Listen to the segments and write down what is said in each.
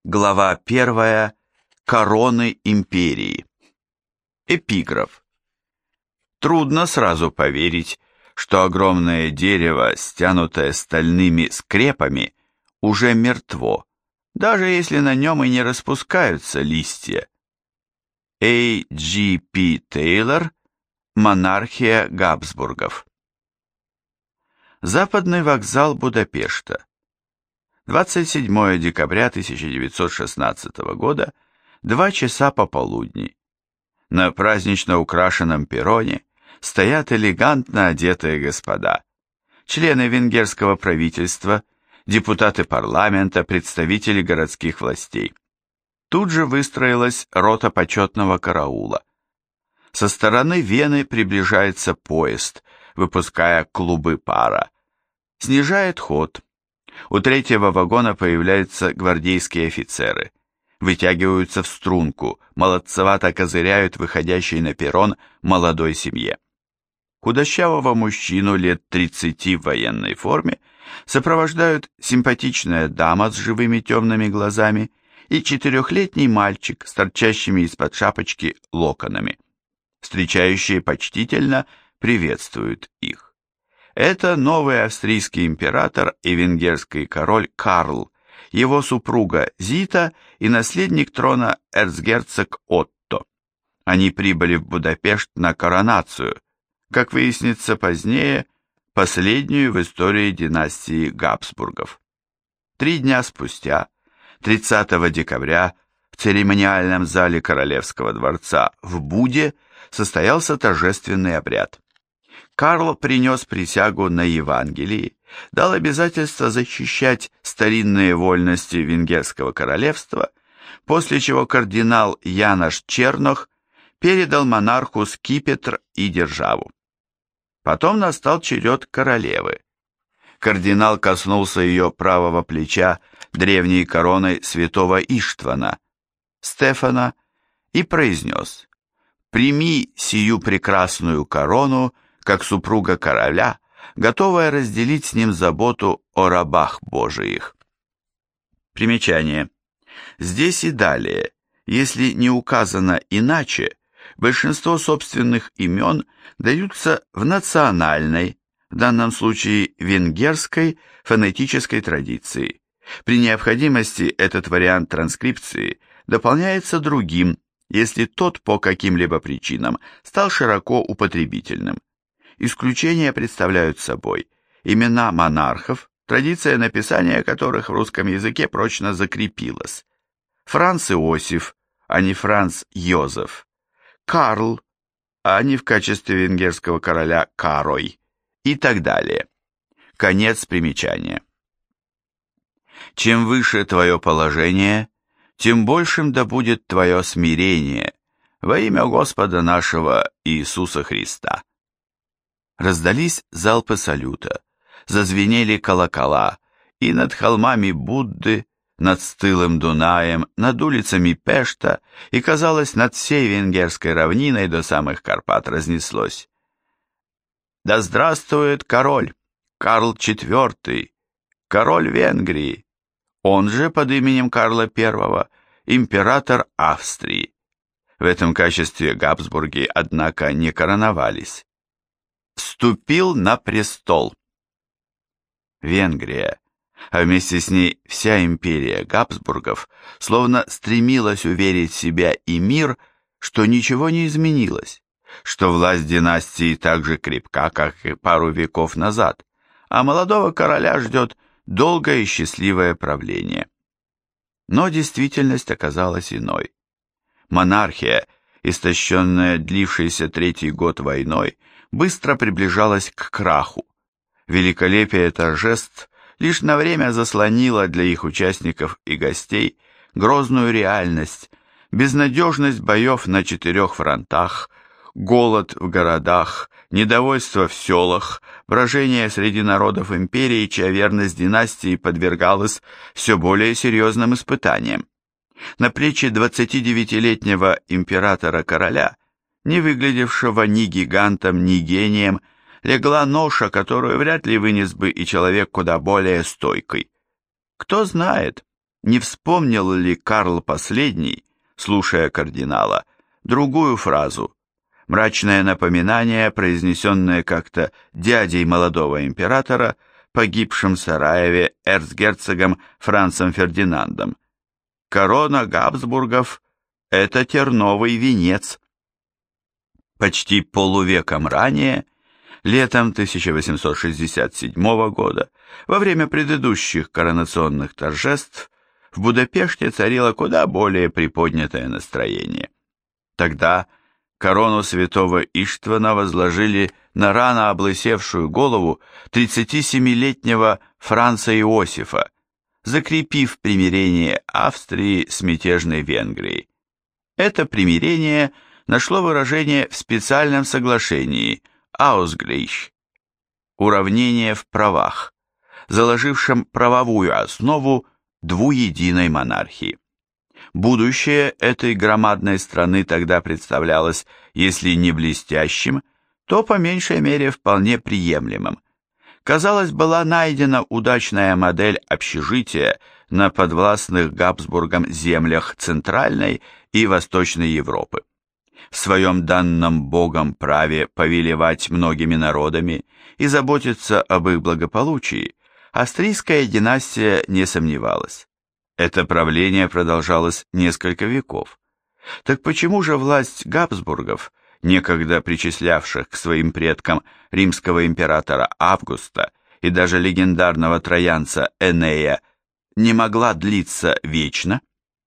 Глава 1. Короны империи. Эпиграф. Трудно сразу поверить, что огромное дерево, стянутое стальными скрепами, уже мертво, даже если на нем и не распускаются листья. А.Г.П. Тейлор. Монархия Габсбургов. Западный вокзал Будапешта. 27 декабря 1916 года, 2 часа пополудни. На празднично украшенном перроне стоят элегантно одетые господа, члены венгерского правительства, депутаты парламента, представители городских властей. Тут же выстроилась рота почетного караула. Со стороны Вены приближается поезд, выпуская клубы пара. Снижает ход. У третьего вагона появляются гвардейские офицеры. Вытягиваются в струнку, молодцевато козыряют выходящей на перрон молодой семье. Худощавого мужчину лет 30 в военной форме сопровождают симпатичная дама с живыми темными глазами и 4-летний мальчик с торчащими из-под шапочки локонами. Встречающие почтительно приветствуют их. Это новый австрийский император и венгерский король Карл, его супруга Зита и наследник трона эрцгерцог Отто. Они прибыли в Будапешт на коронацию, как выяснится позднее, последнюю в истории династии Габсбургов. 3 дня спустя, 30 декабря, в церемониальном зале Королевского дворца в Буде состоялся торжественный обряд. Карл принес присягу на Евангелии, дал обязательство защищать старинные вольности Венгерского королевства, после чего кардинал Янош Чернох передал монарху скипетр и державу. Потом настал черед королевы. Кардинал коснулся ее правого плеча древней короной святого Иштвана, Стефана, и произнес: «Прими сию прекрасную корону, как супруга короля, готовая разделить с ним заботу о рабах Божиих». Примечание. Здесь и далее, если не указано иначе, большинство собственных имен даются в национальной, в данном случае венгерской, фонетической традиции. При необходимости этот вариант транскрипции дополняется другим, если тот по каким-либо причинам стал широко употребительным. Исключения представляют собой имена монархов, традиция написания которых в русском языке прочно закрепилась. Франц Иосиф, а не Франц Йозеф. Карл, а не в качестве венгерского короля Карой, и так далее. Конец примечания. Чем выше твое положение, тем большим да будет твое смирение во имя Господа нашего Иисуса Христа. Раздались залпы салюта, зазвенели колокола, и над холмами Будды, над стылым Дунаем, над улицами Пешта и, казалось, над всей венгерской равниной до самых Карпат разнеслось: «Да здравствует король, Карл IV, король Венгрии, он же под именем Карла I, император Австрии». В этом качестве Габсбурги, однако, не короновались. Вступил на престол. Венгрия, а вместе с ней вся империя Габсбургов, словно стремилась уверить себя и мир, что ничего не изменилось, что власть династии так же крепка, как и пару веков назад, а молодого короля ждет долгое и счастливое правление. Но действительность оказалась иной. Монархия, истощенная длившейся 3-й год войной, быстро приближалась к краху. Великолепие торжеств лишь на время заслонило для их участников и гостей грозную реальность, безнадежность боев на 4 фронтах, голод в городах, недовольство в селах, брожение среди народов империи, чья верность династии подвергалась все более серьезным испытаниям. На плечи 29-летнего императора-короля, не выглядевшего ни гигантом, ни гением, легла ноша, которую вряд ли вынес бы и человек куда более стойкий. Кто знает, Не вспомнил ли Карл последний, слушая кардинала, другую фразу, мрачное напоминание, произнесенное как-то дядей молодого императора, погибшим в Сараеве эрцгерцогом Францем Фердинандом. Корона Габсбургов – это терновый венец. Почти полувеком ранее, летом 1867 года, во время предыдущих коронационных торжеств, в Будапеште царило куда более приподнятое настроение. Тогда корону святого Иштвана возложили на рано облысевшую голову 37-летнего Франца Иосифа, закрепив примирение Австрии с мятежной Венгрией. Это примирение нашло выражение в специальном соглашении Ausgleich, уравнение в правах, заложившем правовую основу двуединой монархии. Будущее этой громадной страны тогда представлялось, если не блестящим, то по меньшей мере вполне приемлемым. Казалось, была найдена удачная модель общежития на подвластных Габсбургам землях Центральной и Восточной Европы. В своем данном Богом праве повелевать многими народами и заботиться об их благополучии, австрийская династия не сомневалась. Это правление продолжалось несколько веков. Так почему же власть Габсбургов, некогда причислявших к своим предкам римского императора Августа и даже легендарного троянца Энея, не могла длиться вечно?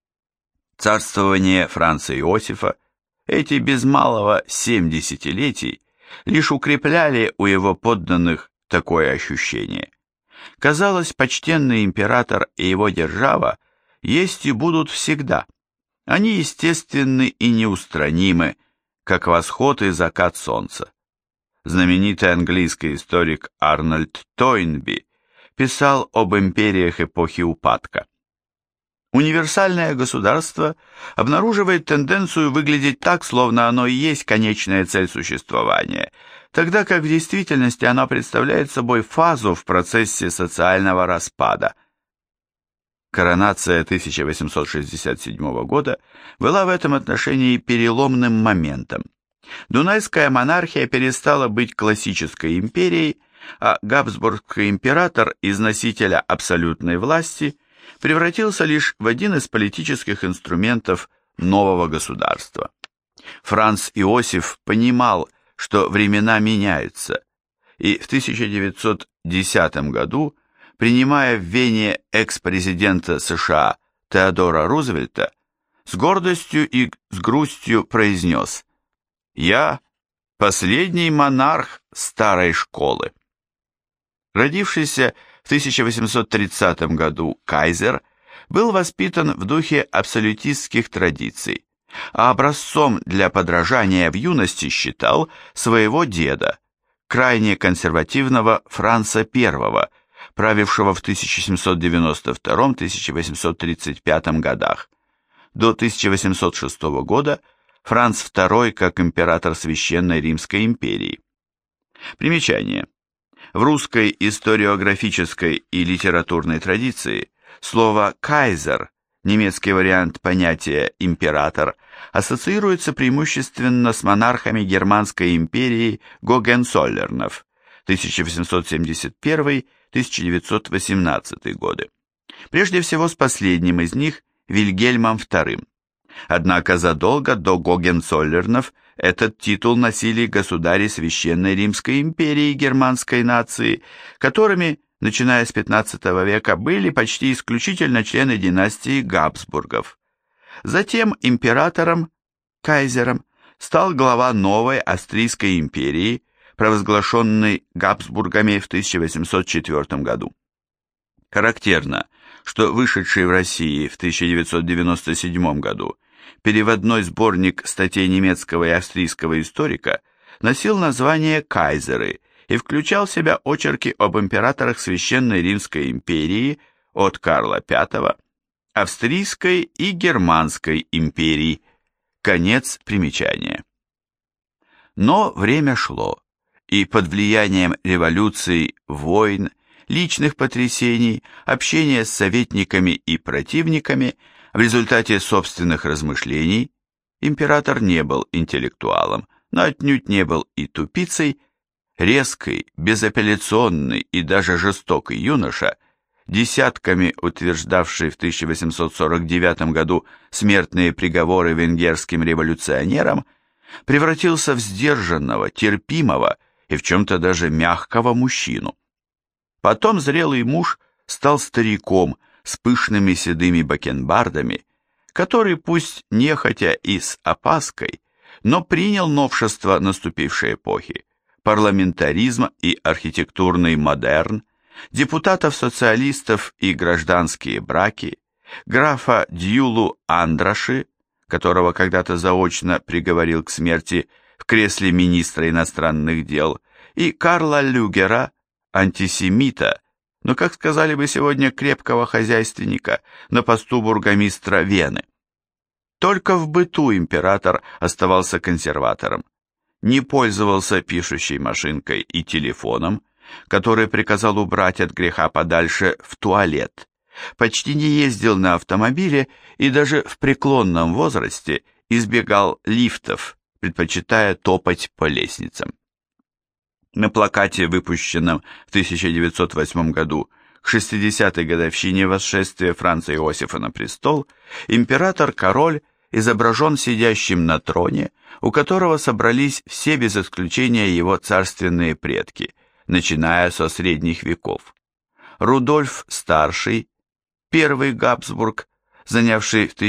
Царствование Франца Иосифа, эти без малого 7 десятилетий, лишь укрепляли у его подданных такое ощущение. Казалось, почтенный император и его держава есть и будут всегда. Они естественны и неустранимы, как восход и закат солнца. Знаменитый английский историк Арнольд Тойнби писал об империях эпохи упадка. Универсальное государство обнаруживает тенденцию выглядеть так, словно оно и есть конечная цель существования, тогда как в действительности оно представляет собой фазу в процессе социального распада. Коронация 1867 года была в этом отношении переломным моментом. Дунайская монархия перестала быть классической империей, а Габсбургский император из носителя абсолютной власти превратился лишь в один из политических инструментов нового государства. Франц Иосиф понимал, что времена меняются, и в 1910 году, принимая в Вене экс-президента США Теодора Рузвельта, с гордостью и с грустью произнес: «Я последний монарх старой школы». Родившийся в 1830 году кайзер был воспитан в духе абсолютистских традиций, а образцом для подражания в юности считал своего деда, крайне консервативного Франца I, правившего в 1792-1835 годах. До 1806 года Франц II как император Священной Римской империи. Примечание. В русской историографической и литературной традиции слово «кайзер», немецкий вариант понятия «император», ассоциируется преимущественно с монархами Германской империи Гогенцоллернов 1871-1918 годы. Прежде всего с последним из них, Вильгельмом II. Однако задолго до Гогенцоллернов этот титул носили государи Священной Римской империи германской нации, которыми, начиная с XV века, были почти исключительно члены династии Габсбургов. Затем императором, кайзером, стал глава новой Австрийской империи, провозглашенной Габсбургами в 1804 году. Характерно, что вышедший в России в 1997 году переводной сборник статей немецкого и австрийского историка носил название «Кайзеры» и включал в себя очерки об императорах Священной Римской империи от Карла V, Австрийской и Германской империй. Конец примечания. Но время шло, и под влиянием революций, войн, личных потрясений, общения с советниками и противниками, в результате собственных размышлений, император не был интеллектуалом, но отнюдь не был и тупицей, резкий, безапелляционный и даже жестокий юноша, десятками утверждавший в 1849 году смертные приговоры венгерским революционерам, превратился в сдержанного, терпимого и в чем-то даже мягкого мужчину. Потом зрелый муж стал стариком с пышными седыми бакенбардами, который пусть нехотя и с опаской, но принял новшества наступившей эпохи, парламентаризм и архитектурный модерн, депутатов-социалистов и гражданские браки, графа Дьюлу Андраши, которого когда-то заочно приговорил к смерти в кресле министра иностранных дел, и Карла Люгера, антисемита, но, как сказали бы сегодня, крепкого хозяйственника на посту бургомистра Вены. Только в быту император оставался консерватором, не пользовался пишущей машинкой и телефоном, который приказал убрать от греха подальше в туалет, почти не ездил на автомобиле и даже в преклонном возрасте избегал лифтов, предпочитая топать по лестницам. На плакате, выпущенном в 1908 году к 60-й годовщине восшествия Франца Иосифа на престол, император-король изображен сидящим на троне, у которого собрались все без исключения его царственные предки, начиная со средних веков. Рудольф Старший, первый Габсбург, занявший в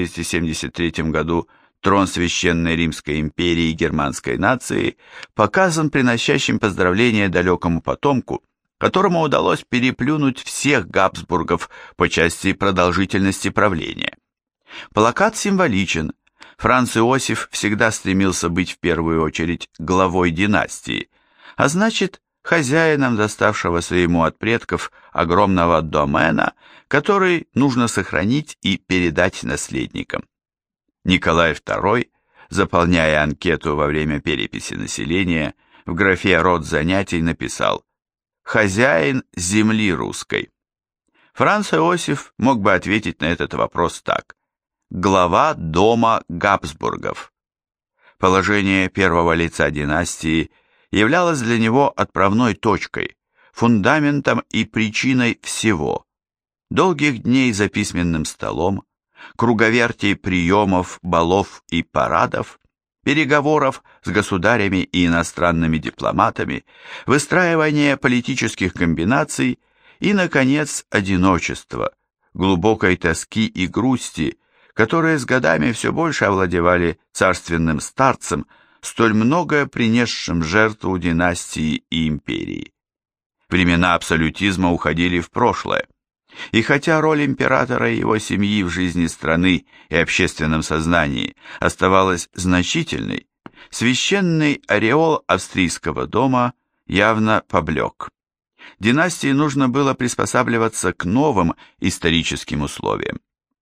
1273 году трон Священной Римской империи и германской нации, показан приносящим поздравления далекому потомку, которому удалось переплюнуть всех Габсбургов по части продолжительности правления. Плакат символичен. Франц Иосиф всегда стремился быть в первую очередь главой династии, а значит, хозяином доставшегося ему от предков огромного домена, который нужно сохранить и передать наследникам. Николай II, заполняя анкету во время переписи населения, в графе «Род занятий» написал «Хозяин земли русской». Франц Иосиф мог бы ответить на этот вопрос так: глава дома Габсбургов. Положение первого лица династии являлось для него отправной точкой, фундаментом и причиной всего: долгих дней за письменным столом, круговертей приемов, балов и парадов, переговоров с государями и иностранными дипломатами, выстраивания политических комбинаций и, наконец, одиночества, глубокой тоски и грусти, которые с годами все больше овладевали царственным старцем, столь многое принесшим жертву династии и империи. Времена абсолютизма уходили в прошлое, и хотя роль императора и его семьи в жизни страны и общественном сознании оставалась значительной, священный ореол австрийского дома явно поблек. Династии нужно было приспосабливаться к новым историческим условиям.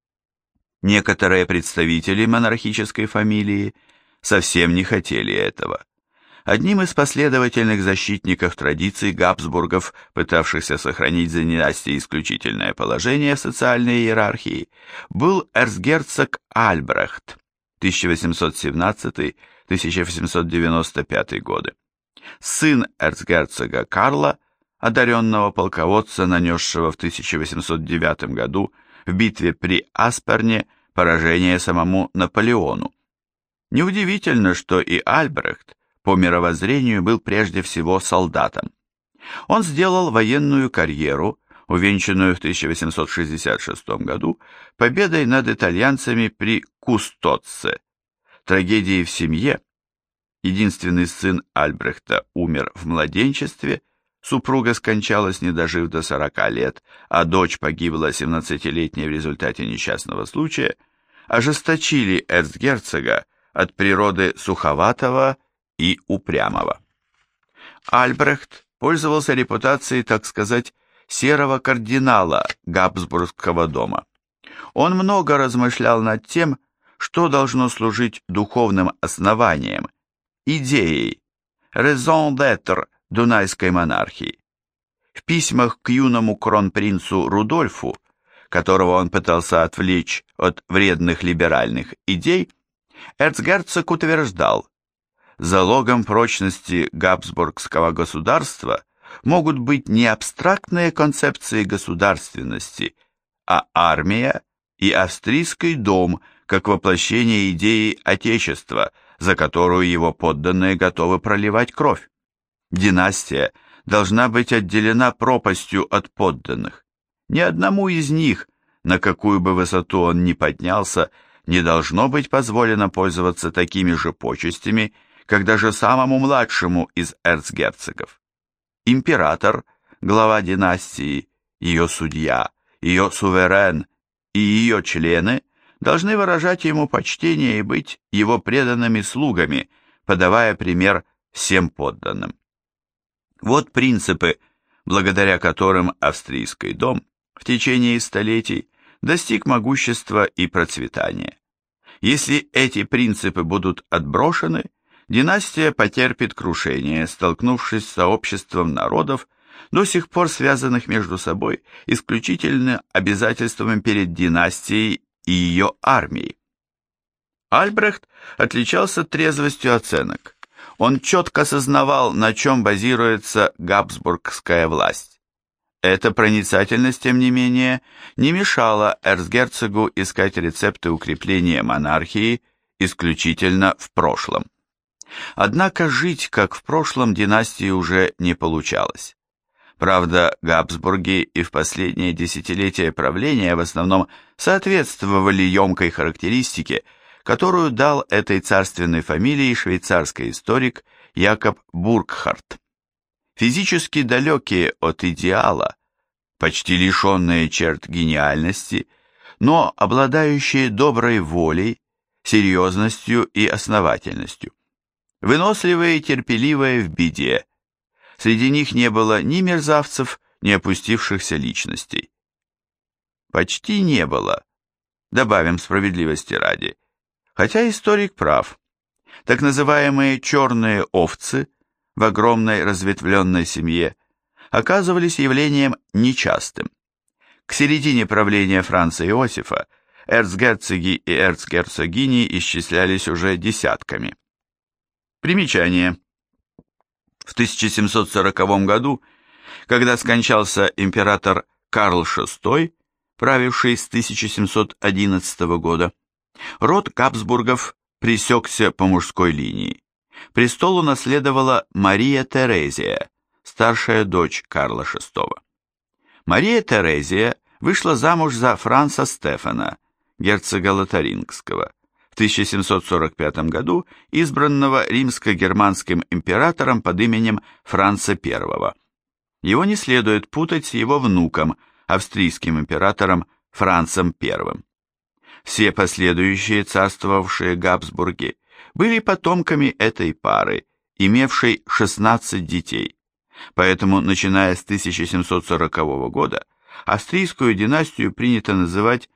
Некоторые представители монархической фамилии совсем не хотели этого. Одним из последовательных защитников традиций Габсбургов, пытавшихся сохранить за династией исключительное положение в социальной иерархии, был эрцгерцог Альбрехт 1817-1895 годы. Сын эрцгерцога Карла, одаренного полководца, нанесшего в 1809 году в битве при Асперне поражение самому Наполеону. Неудивительно, что и Альбрехт по мировоззрению был прежде всего солдатом. Он сделал военную карьеру, увенчанную в 1866 году победой над итальянцами при Кустоцце, трагедии в семье. Единственный сын Альбрехта умер в младенчестве, супруга скончалась, не дожив до 40 лет, а дочь погибла 17-летней в результате несчастного случая, ожесточили эрцгерцога от природы суховатого и упрямого. Альбрехт пользовался репутацией, так сказать, серого кардинала Габсбургского дома. Он много размышлял над тем, что должно служить духовным основанием, идеей, raison d'être дунайской монархии. В письмах к юному кронпринцу Рудольфу, которого он пытался отвлечь от вредных либеральных идей, эрцгерцог утверждал, залогом прочности габсбургского государства могут быть не абстрактные концепции государственности, а армия и австрийский дом как воплощение идеи Отечества, за которую его подданные готовы проливать кровь. Династия должна быть отделена пропастью от подданных. Ни одному из них, на какую бы высоту он ни поднялся, не должно быть позволено пользоваться такими же почестями, как даже самому младшему из эрцгерцогов. Император, глава династии, ее судья, ее суверен и ее члены должны выражать ему почтение и быть его преданными слугами, подавая пример всем подданным. Вот принципы, благодаря которым австрийский дом в течение столетий достиг могущества и процветания. Если эти принципы будут отброшены, династия потерпит крушение, столкнувшись с сообществом народов, до сих пор связанных между собой исключительно обязательствами перед династией и ее армией. Альбрехт отличался трезвостью оценок. Он четко осознавал, на чем базируется габсбургская власть. Эта проницательность, тем не менее, не мешала эрцгерцогу искать рецепты укрепления монархии исключительно в прошлом. Однако жить, как в прошлом, династии уже не получалось. Правда, Габсбурги и в последние десятилетия правления в основном соответствовали емкой характеристике, которую дал этой царственной фамилии швейцарский историк Якоб Буркхарт. Физически далекие от идеала, почти лишенные черт гениальности, но обладающие доброй волей, серьезностью и основательностью. Выносливые и терпеливые в беде. Среди них не было ни мерзавцев, ни опустившихся личностей. Почти не было, добавим справедливости ради, хотя историк прав. Так называемые черные овцы в огромной разветвленной семье оказывались явлением нечастым. К середине правления Франца Иосифа эрцгерцоги и эрцгерцогини исчислялись уже десятками. Примечание. В 1740 году, когда скончался император Карл VI, правивший с 1711 года, род Габсбургов пресекся по мужской линии. Престол унаследовала Мария Терезия, старшая дочь Карла VI. Мария Терезия вышла замуж за Франца Стефана, герцога Лотарингского, в 1745 году избранного римско-германским императором под именем Франца I. Его не следует путать с его внуком, австрийским императором Францем I. Все последующие царствовавшие Габсбурги были потомками этой пары, имевшей 16 детей. Поэтому, начиная с 1740 года, австрийскую династию принято называть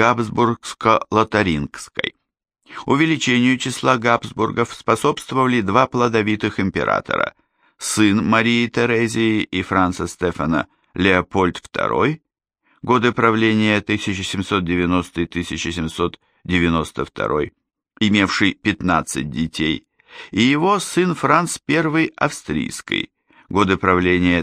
Габсбургско-Лотарингской. Увеличению числа Габсбургов способствовали два плодовитых императора, сын Марии Терезии и Франца Стефана Леопольд II, годы правления 1790-1792, имевший 15 детей, и его сын Франц I Австрийский, годы правления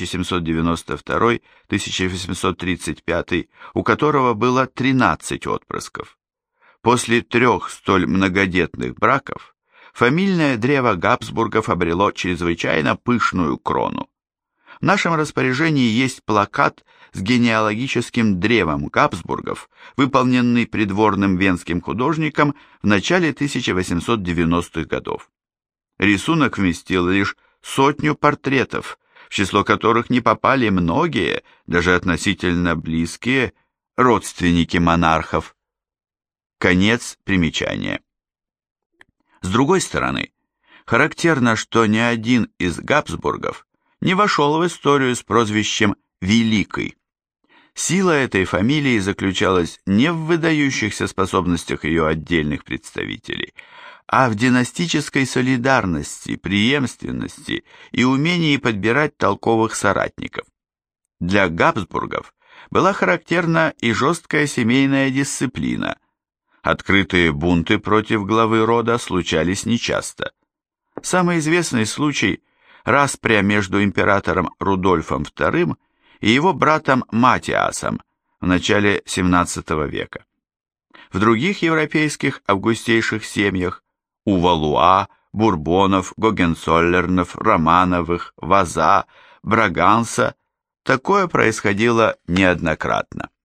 1792-1835, у которого было 13 отпрысков. После 3 столь многодетных браков фамильное древо Габсбургов обрело чрезвычайно пышную крону. В нашем распоряжении есть плакат с генеалогическим древом Габсбургов, выполненный придворным венским художником в начале 1890-х годов. Рисунок вместил лишь 100 портретов, в число которых не попали многие, даже относительно близкие, родственники монархов. Конец примечания. С другой стороны, характерно, что ни один из Габсбургов не вошел в историю с прозвищем «Великий». Сила этой фамилии заключалась не в выдающихся способностях ее отдельных представителей, а в династической солидарности, преемственности и умении подбирать толковых соратников. Для Габсбургов была характерна и жесткая семейная дисциплина. Открытые бунты против главы рода случались нечасто. Самый известный случай – распря между императором Рудольфом II и его братом Матиасом в начале XVII века. В других европейских августейших семьях – у Валуа, Бурбонов, Гогенцоллернов, Романовых, Ваза, Браганса – такое происходило неоднократно.